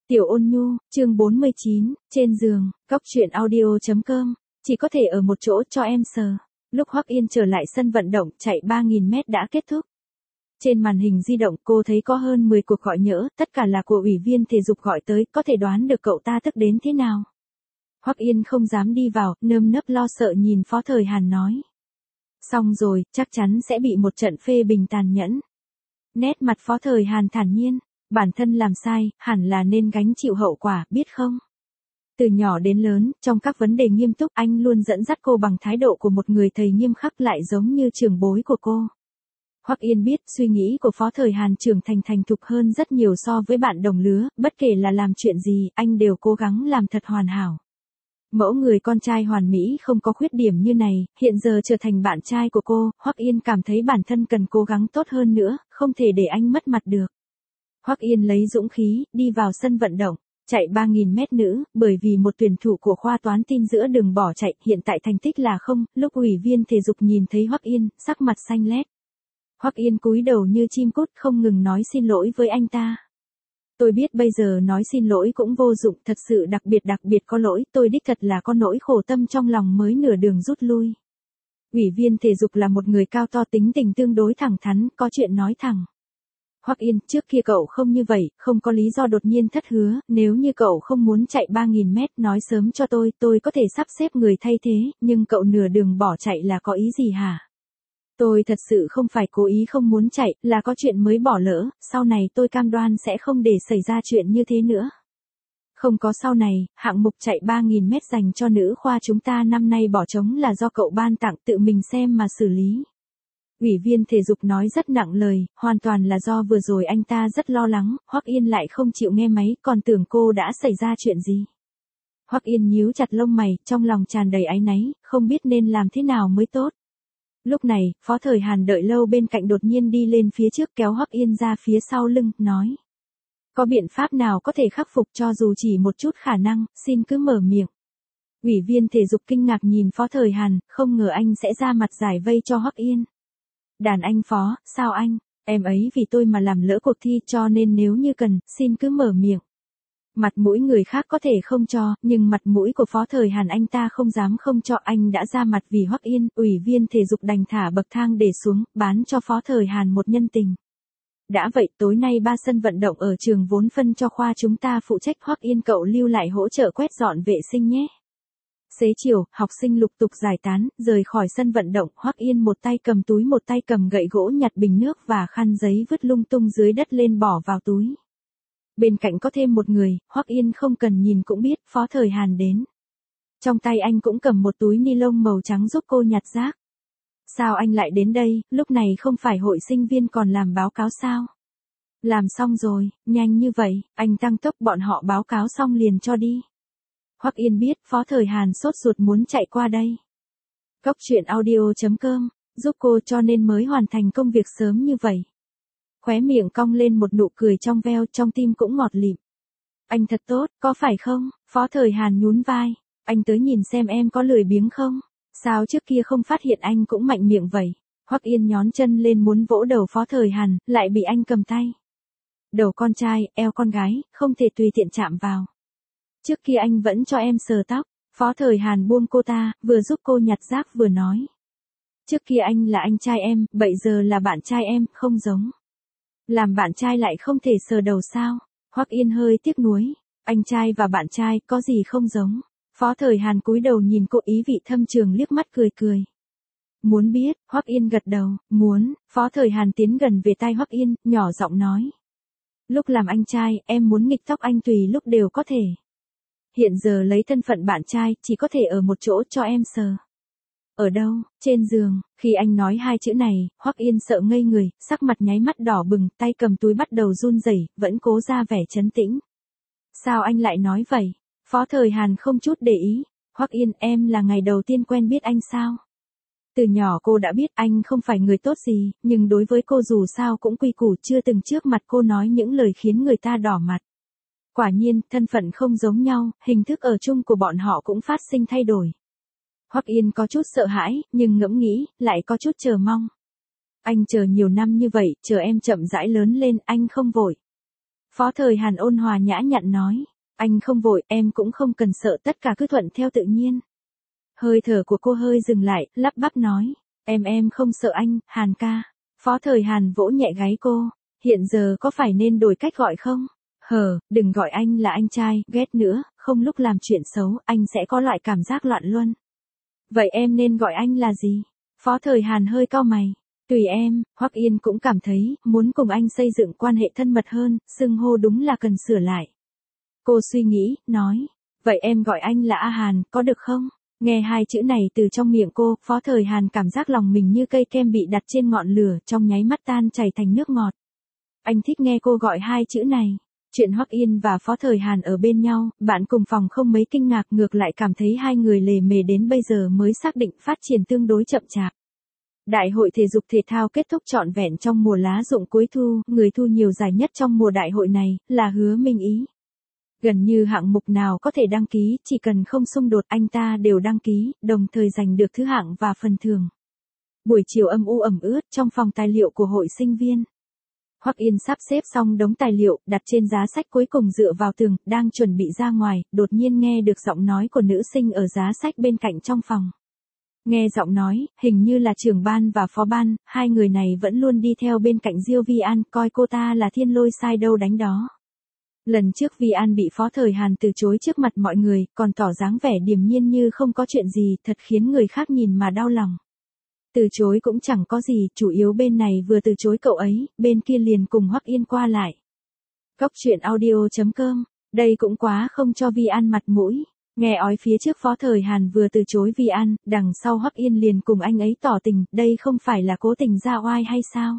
Tiểu Ôn Nhu, chương 49, trên giường, Cóc truyện audio.com, chỉ có thể ở một chỗ cho em sờ. Lúc Hoắc Yên trở lại sân vận động chạy 3.000 mét đã kết thúc. Trên màn hình di động cô thấy có hơn 10 cuộc gọi nhỡ, tất cả là của ủy viên thể dục gọi tới, có thể đoán được cậu ta tức đến thế nào. Hoắc Yên không dám đi vào, nơm nớp lo sợ nhìn Phó Thời Hàn nói. Xong rồi, chắc chắn sẽ bị một trận phê bình tàn nhẫn. Nét mặt Phó Thời Hàn thản nhiên. Bản thân làm sai, hẳn là nên gánh chịu hậu quả, biết không? Từ nhỏ đến lớn, trong các vấn đề nghiêm túc anh luôn dẫn dắt cô bằng thái độ của một người thầy nghiêm khắc lại giống như trưởng bối của cô. Hoắc Yên biết suy nghĩ của Phó Thời Hàn trưởng thành thục hơn rất nhiều so với bạn đồng lứa, bất kể là làm chuyện gì, anh đều cố gắng làm thật hoàn hảo. Mẫu người con trai hoàn mỹ không có khuyết điểm như này, hiện giờ trở thành bạn trai của cô, Hoắc Yên cảm thấy bản thân cần cố gắng tốt hơn nữa, không thể để anh mất mặt được. Hoắc Yên lấy dũng khí, đi vào sân vận động, chạy 3.000 mét nữ, bởi vì một tuyển thủ của khoa toán tin giữa đường bỏ chạy, hiện tại thành tích là không, lúc ủy viên thể dục nhìn thấy Hoắc Yên, sắc mặt xanh lét. Hoắc Yên cúi đầu như chim cút không ngừng nói xin lỗi với anh ta. Tôi biết bây giờ nói xin lỗi cũng vô dụng, thật sự đặc biệt có lỗi, tôi đích thật là có nỗi khổ tâm trong lòng mới nửa đường rút lui. Ủy viên thể dục là một người cao to tính tình tương đối thẳng thắn, có chuyện nói thẳng. Hoắc Yên, trước kia cậu không như vậy, không có lý do đột nhiên thất hứa, nếu như cậu không muốn chạy 3.000 mét nói sớm cho tôi có thể sắp xếp người thay thế, nhưng cậu nửa đường bỏ chạy là có ý gì hả? Tôi thật sự không phải cố ý không muốn chạy, là có chuyện mới bỏ lỡ, sau này tôi cam đoan sẽ không để xảy ra chuyện như thế nữa. Không có sau này, hạng mục chạy 3.000 mét dành cho nữ khoa chúng ta năm nay bỏ trống là do cậu ban tặng, tự mình xem mà xử lý. Ủy viên thể dục nói rất nặng lời, hoàn toàn là do vừa rồi anh ta rất lo lắng, Hoắc Yên lại không chịu nghe máy, còn tưởng cô đã xảy ra chuyện gì. Hoắc Yên nhíu chặt lông mày, trong lòng tràn đầy áy náy, không biết nên làm thế nào mới tốt. Lúc này, Phó Thời Hàn đợi lâu bên cạnh đột nhiên đi lên phía trước kéo Hoắc Yên ra phía sau lưng, nói. Có biện pháp nào có thể khắc phục cho dù chỉ một chút khả năng, xin cứ mở miệng. Ủy viên thể dục kinh ngạc nhìn Phó Thời Hàn, không ngờ anh sẽ ra mặt giải vây cho Hoắc Yên. Đàn anh Phó, sao anh, em ấy vì tôi mà làm lỡ cuộc thi cho nên nếu như cần, xin cứ mở miệng. Mặt mũi người khác có thể không cho, nhưng mặt mũi của Phó Thời Hàn anh ta không dám không cho, anh đã ra mặt vì Hoắc Yên, ủy viên thể dục đành thả bậc thang để xuống, bán cho Phó Thời Hàn một nhân tình. Đã vậy tối nay 3 sân vận động ở trường vốn phân cho khoa chúng ta phụ trách, Hoắc Yên cậu lưu lại hỗ trợ quét dọn vệ sinh nhé. Xế chiều, học sinh lục tục giải tán, rời khỏi sân vận động, Hoắc Yên một tay cầm túi một tay cầm gậy gỗ nhặt bình nước và khăn giấy vứt lung tung dưới đất lên bỏ vào túi. Bên cạnh có thêm một người, Hoắc Yên không cần nhìn cũng biết, Phó Thời Hàn đến. Trong tay anh cũng cầm một túi ni lông màu trắng giúp cô nhặt rác. Sao anh lại đến đây, lúc này không phải hội sinh viên còn làm báo cáo sao? Làm xong rồi, nhanh như vậy, anh tăng tốc bọn họ báo cáo xong liền cho đi. Hoắc Yên biết Phó Thời Hàn sốt ruột muốn chạy qua đây. Cóc truyện audio.com, giúp cô cho nên mới hoàn thành công việc sớm như vậy. Khóe miệng cong lên một nụ cười trong veo, trong tim cũng ngọt lịm. Anh thật tốt, có phải không? Phó Thời Hàn nhún vai. Anh tới nhìn xem em có lười biếng không? Sao trước kia không phát hiện anh cũng mạnh miệng vậy? Hoắc Yên nhón chân lên muốn vỗ đầu Phó Thời Hàn, lại bị anh cầm tay. Đầu con trai, eo con gái, không thể tùy tiện chạm vào. Trước kia anh vẫn cho em sờ tóc, Phó Thời Hàn buông cô ta, vừa giúp cô nhặt rác vừa nói. Trước kia anh là anh trai em, bây giờ là bạn trai em, không giống. Làm bạn trai lại không thể sờ đầu sao? Hoắc Yên hơi tiếc nuối, anh trai và bạn trai có gì không giống? Phó Thời Hàn cúi đầu nhìn cô ý vị thâm trường liếc mắt cười. Muốn biết, Hoắc Yên gật đầu, muốn, Phó Thời Hàn tiến gần về tai Hoắc Yên, nhỏ giọng nói. Lúc làm anh trai, em muốn nghịch tóc anh tùy lúc đều có thể. Hiện giờ lấy thân phận bạn trai, chỉ có thể ở một chỗ cho em sờ. Ở đâu? Trên giường. Khi anh nói hai chữ này, Hoắc Yên sợ ngây người, sắc mặt nháy mắt đỏ bừng, tay cầm túi bắt đầu run rẩy, vẫn cố ra vẻ trấn tĩnh. Sao anh lại nói vậy? Phó Thời Hàn không chút để ý. Hoắc Yên, em là ngày đầu tiên quen biết anh sao? Từ nhỏ cô đã biết anh không phải người tốt gì, nhưng đối với cô dù sao cũng quy củ, chưa từng trước mặt cô nói những lời khiến người ta đỏ mặt. Quả nhiên, thân phận không giống nhau, hình thức ở chung của bọn họ cũng phát sinh thay đổi. Hoắc Yên có chút sợ hãi, nhưng ngẫm nghĩ, lại có chút chờ mong. Anh chờ nhiều năm như vậy, chờ em chậm rãi lớn lên, anh không vội. Phó Thời Hàn ôn hòa nhã nhặn nói. Anh không vội, em cũng không cần sợ, tất cả cứ thuận theo tự nhiên. Hơi thở của cô hơi dừng lại, lắp bắp nói. Em không sợ anh, Hàn ca. Phó Thời Hàn vỗ nhẹ gáy cô. Hiện giờ có phải nên đổi cách gọi không? Đừng gọi anh là anh trai, ghét nữa, không lúc làm chuyện xấu, anh sẽ có loại cảm giác loạn luân. Vậy em nên gọi anh là gì? Phó Thời Hàn hơi cau mày. Tùy em, Hoắc Yên cũng cảm thấy, muốn cùng anh xây dựng quan hệ thân mật hơn, xưng hô đúng là cần sửa lại. Cô suy nghĩ, nói. Vậy em gọi anh là A Hàn, có được không? Nghe hai chữ này từ trong miệng cô, Phó Thời Hàn cảm giác lòng mình như cây kem bị đặt trên ngọn lửa, trong nháy mắt tan chảy thành nước ngọt. Anh thích nghe cô gọi hai chữ này. Chuyện Hoắc Yên và Phó Thời Hàn ở bên nhau, bạn cùng phòng không mấy kinh ngạc, ngược lại cảm thấy hai người lề mề đến bây giờ mới xác định phát triển tương đối chậm chạp. Đại hội thể dục thể thao kết thúc trọn vẹn trong mùa lá rụng cuối thu, người thu nhiều giải nhất trong mùa đại hội này, là Hứa Minh Ý. Gần như hạng mục nào có thể đăng ký, chỉ cần không xung đột anh ta đều đăng ký, đồng thời giành được thứ hạng và phần thưởng. Buổi chiều âm u ẩm ướt trong phòng tài liệu của hội sinh viên. Hoắc Yên sắp xếp xong đống tài liệu, đặt trên giá sách cuối cùng dựa vào tường, đang chuẩn bị ra ngoài, đột nhiên nghe được giọng nói của nữ sinh ở giá sách bên cạnh trong phòng. Nghe giọng nói, hình như là trưởng ban và phó ban, hai người này vẫn luôn đi theo bên cạnh Diêu Vi An, coi cô ta là thiên lôi sai đâu đánh đó. Lần trước Vi An bị Phó Thời Hàn từ chối trước mặt mọi người, còn tỏ dáng vẻ điềm nhiên như không có chuyện gì, thật khiến người khác nhìn mà đau lòng. Từ chối cũng chẳng có gì, chủ yếu bên này vừa từ chối cậu ấy, bên kia liền cùng Hoắc Yên qua lại. Góc truyện audio.com, đây cũng quá không cho Vi An mặt mũi. Nghe ói phía trước Phó Thời Hàn vừa từ chối Vi An, đằng sau Hoắc Yên liền cùng anh ấy tỏ tình, đây không phải là cố tình ra oai hay sao?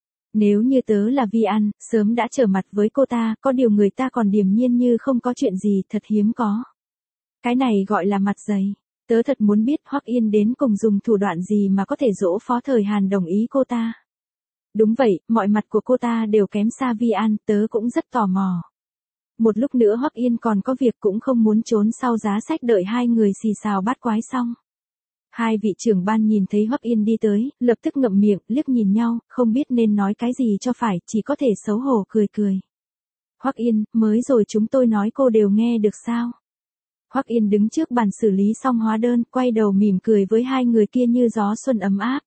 Nếu như tớ là Vi An, sớm đã trở mặt với cô ta, có điều người ta còn điềm nhiên như không có chuyện gì, thật hiếm có. Cái này gọi là mặt dày. Tớ thật muốn biết Hoắc Yên đến cùng dùng thủ đoạn gì mà có thể dỗ Phó Thời Hàn đồng ý cô ta. Đúng vậy, mọi mặt của cô ta đều kém xa Vi An, tớ cũng rất tò mò. Một lúc nữa Hoắc Yên còn có việc cũng không muốn trốn sau giá sách đợi hai người xì xào bát quái xong. Hai vị trưởng ban nhìn thấy Hoắc Yên đi tới, lập tức ngậm miệng, liếc nhìn nhau, không biết nên nói cái gì cho phải, chỉ có thể xấu hổ cười cười. Hoắc Yên, mới rồi chúng tôi nói cô đều nghe được sao? Hoắc Yên đứng trước bàn xử lý xong hóa đơn, quay đầu mỉm cười với hai người kia như gió xuân ấm áp.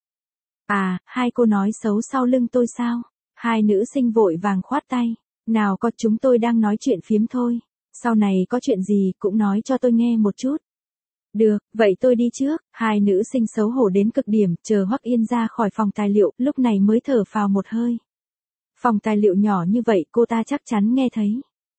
À, hai cô nói xấu sau lưng tôi sao? Hai nữ sinh vội vàng khoát tay. Nào có, chúng tôi đang nói chuyện phiếm thôi. Sau này có chuyện gì cũng nói cho tôi nghe một chút. Được, vậy tôi đi trước. Hai nữ sinh xấu hổ đến cực điểm, chờ Hoắc Yên ra khỏi phòng tài liệu, lúc này mới thở phào một hơi. Phòng tài liệu nhỏ như vậy cô ta chắc chắn nghe thấy.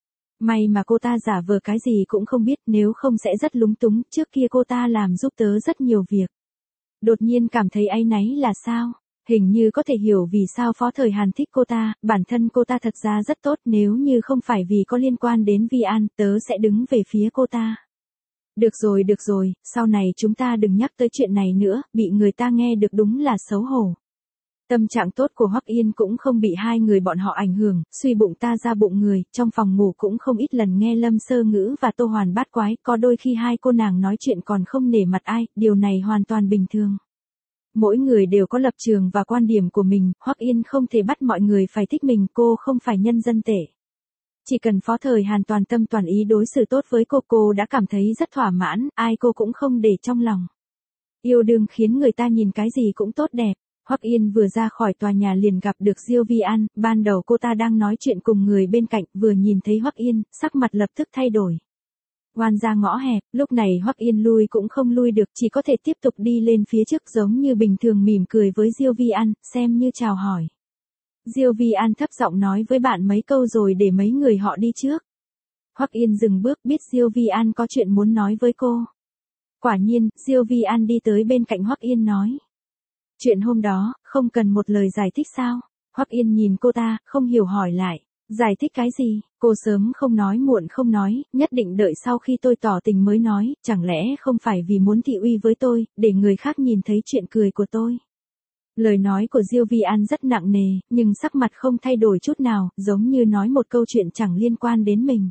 May mà cô ta giả vờ cái gì cũng không biết, nếu không sẽ rất lúng túng, trước kia cô ta làm giúp tớ rất nhiều việc. Đột nhiên cảm thấy áy náy là sao? Hình như có thể hiểu vì sao Phó Thời Hàn thích cô ta, bản thân cô ta thật ra rất tốt, nếu như không phải vì có liên quan đến Vi An, tớ sẽ đứng về phía cô ta. Được rồi, sau này chúng ta đừng nhắc tới chuyện này nữa, bị người ta nghe được đúng là xấu hổ. Tâm trạng tốt của Hoắc Yên cũng không bị hai người bọn họ ảnh hưởng, suy bụng ta ra bụng người, trong phòng ngủ cũng không ít lần nghe Lâm Sơ Ngữ và Tô Hoàn bát quái, có đôi khi hai cô nàng nói chuyện còn không nể mặt ai, điều này hoàn toàn bình thường. Mỗi người đều có lập trường và quan điểm của mình, Hoắc Yên không thể bắt mọi người phải thích mình, cô không phải nhân dân tệ. Chỉ cần Phó Thời Hàn toàn tâm toàn ý đối xử tốt với cô đã cảm thấy rất thỏa mãn, ai cô cũng không để trong lòng. Yêu đương khiến người ta nhìn cái gì cũng tốt đẹp. Hoắc Yên vừa ra khỏi tòa nhà liền gặp được Diêu Vi An, ban đầu cô ta đang nói chuyện cùng người bên cạnh, vừa nhìn thấy Hoắc Yên, sắc mặt lập tức thay đổi. Oan ra ngõ hẹp, lúc này Hoắc Yên lui cũng không lui được, chỉ có thể tiếp tục đi lên phía trước giống như bình thường mỉm cười với Diêu Vi An, xem như chào hỏi. Diêu Vi An thấp giọng nói với bạn mấy câu rồi để mấy người họ đi trước. Hoắc Yên dừng bước, biết Diêu Vi An có chuyện muốn nói với cô. Quả nhiên, Diêu Vi An đi tới bên cạnh Hoắc Yên nói. Chuyện hôm đó, không cần một lời giải thích sao? Hoắc Yên nhìn cô ta, không hiểu hỏi lại. Giải thích cái gì? Cô sớm không nói muộn không nói, nhất định đợi sau khi tôi tỏ tình mới nói, chẳng lẽ không phải vì muốn thị uy với tôi, để người khác nhìn thấy chuyện cười của tôi. Lời nói của Diêu Vi An rất nặng nề, nhưng sắc mặt không thay đổi chút nào, giống như nói một câu chuyện chẳng liên quan đến mình.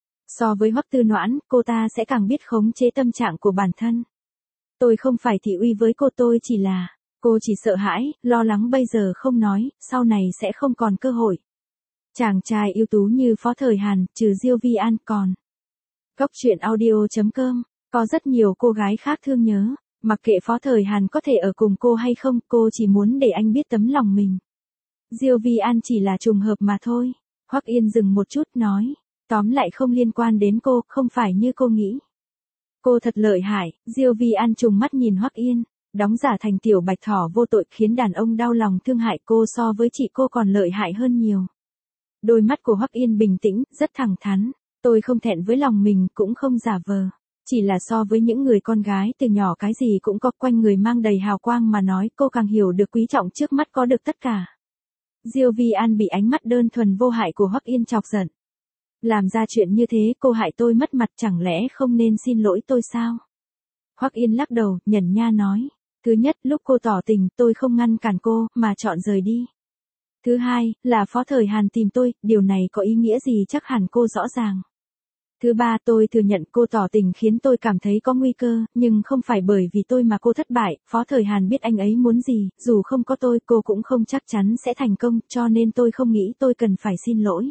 So với Hoắc Tư Noãn, cô ta sẽ càng biết khống chế tâm trạng của bản thân. Tôi không phải thị uy với cô, tôi chỉ là... Cô chỉ sợ hãi, lo lắng bây giờ không nói, sau này sẽ không còn cơ hội. Chàng trai ưu tú như Phó Thời Hàn, trừ Diêu Vi An còn. Góc truyện audio.com, có rất nhiều cô gái khác thương nhớ, mặc kệ Phó Thời Hàn có thể ở cùng cô hay không, cô chỉ muốn để anh biết tấm lòng mình. Diêu Vi An chỉ là trùng hợp mà thôi. Hoắc Yên dừng một chút nói, tóm lại không liên quan đến cô, không phải như cô nghĩ. Cô thật lợi hại. Diêu Vi An trùng mắt nhìn Hoắc Yên, đóng giả thành tiểu bạch thỏ vô tội khiến đàn ông đau lòng thương hại, cô so với chị cô còn lợi hại hơn nhiều. Đôi mắt của Hoắc Yên bình tĩnh, rất thẳng thắn, tôi không thẹn với lòng mình, cũng không giả vờ. Chỉ là so với những người con gái từ nhỏ cái gì cũng có quanh người mang đầy hào quang mà nói, cô càng hiểu được quý trọng trước mắt có được tất cả. Diêu Vi An bị ánh mắt đơn thuần vô hại của Hoắc Yên chọc giận. Làm ra chuyện như thế cô hại tôi mất mặt, chẳng lẽ không nên xin lỗi tôi sao? Hoắc Yên lắc đầu, nhẩn nha nói. Thứ nhất, lúc cô tỏ tình tôi không ngăn cản cô, mà chọn rời đi. Thứ hai, là Phó Thời Hàn tìm tôi, điều này có ý nghĩa gì chắc hẳn cô rõ ràng. Thứ ba, tôi thừa nhận cô tỏ tình khiến tôi cảm thấy có nguy cơ, nhưng không phải bởi vì tôi mà cô thất bại, Phó Thời Hàn biết anh ấy muốn gì, dù không có tôi cô cũng không chắc chắn sẽ thành công, cho nên tôi không nghĩ tôi cần phải xin lỗi.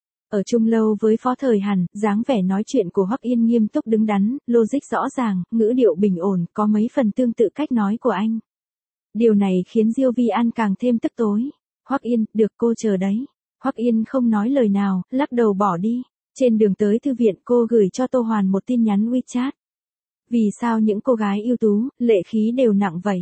Ở chung lâu với Phó Thời Hàn, dáng vẻ nói chuyện của Hoắc Yên nghiêm túc đứng đắn, logic rõ ràng, ngữ điệu bình ổn, có mấy phần tương tự cách nói của anh. Điều này khiến Diêu Vi An càng thêm tức tối. Hoắc Yên, được, cô chờ đấy. Hoắc Yên không nói lời nào, lắc đầu bỏ đi. Trên đường tới thư viện cô gửi cho Tô Hoàn một tin nhắn WeChat. Vì sao những cô gái ưu tú, lệ khí đều nặng vậy?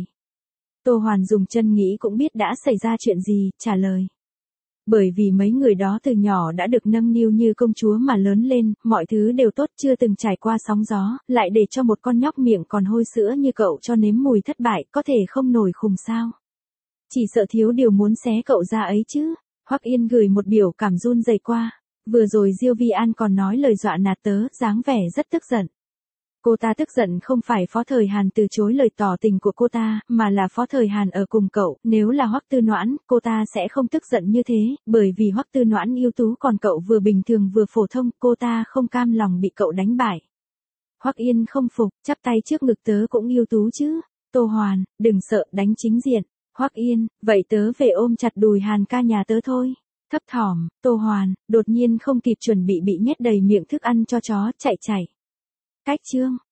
Tô Hoàn dùng chân nghĩ cũng biết đã xảy ra chuyện gì, trả lời. Bởi vì mấy người đó từ nhỏ đã được nâng niu như công chúa mà lớn lên, mọi thứ đều tốt, chưa từng trải qua sóng gió, lại để cho một con nhóc miệng còn hôi sữa như cậu cho nếm mùi thất bại, có thể không nổi khùng sao? Chỉ sợ thiếu điều muốn xé cậu ra ấy chứ. Hoắc Yên gửi một biểu cảm run rẩy qua. Vừa rồi Diêu Vi An còn nói lời dọa nạt tớ, dáng vẻ rất tức giận. Cô ta tức giận không phải Phó Thời Hàn từ chối lời tỏ tình của cô ta, mà là Phó Thời Hàn ở cùng cậu, nếu là Hoắc Tư Noãn, cô ta sẽ không tức giận như thế, bởi vì Hoắc Tư Noãn ưu tú còn cậu vừa bình thường vừa phổ thông, cô ta không cam lòng bị cậu đánh bại. Hoắc Yên không phục, chắp tay trước ngực, tớ cũng ưu tú chứ. Tô Hoàn, đừng sợ, đánh chính diện. Hoắc Yên, vậy tớ về ôm chặt đùi Hàn ca nhà tớ thôi. Thấp thỏm, Tô Hoàn, đột nhiên không kịp chuẩn bị nhét đầy miệng thức ăn cho chó, chạy. Cách chương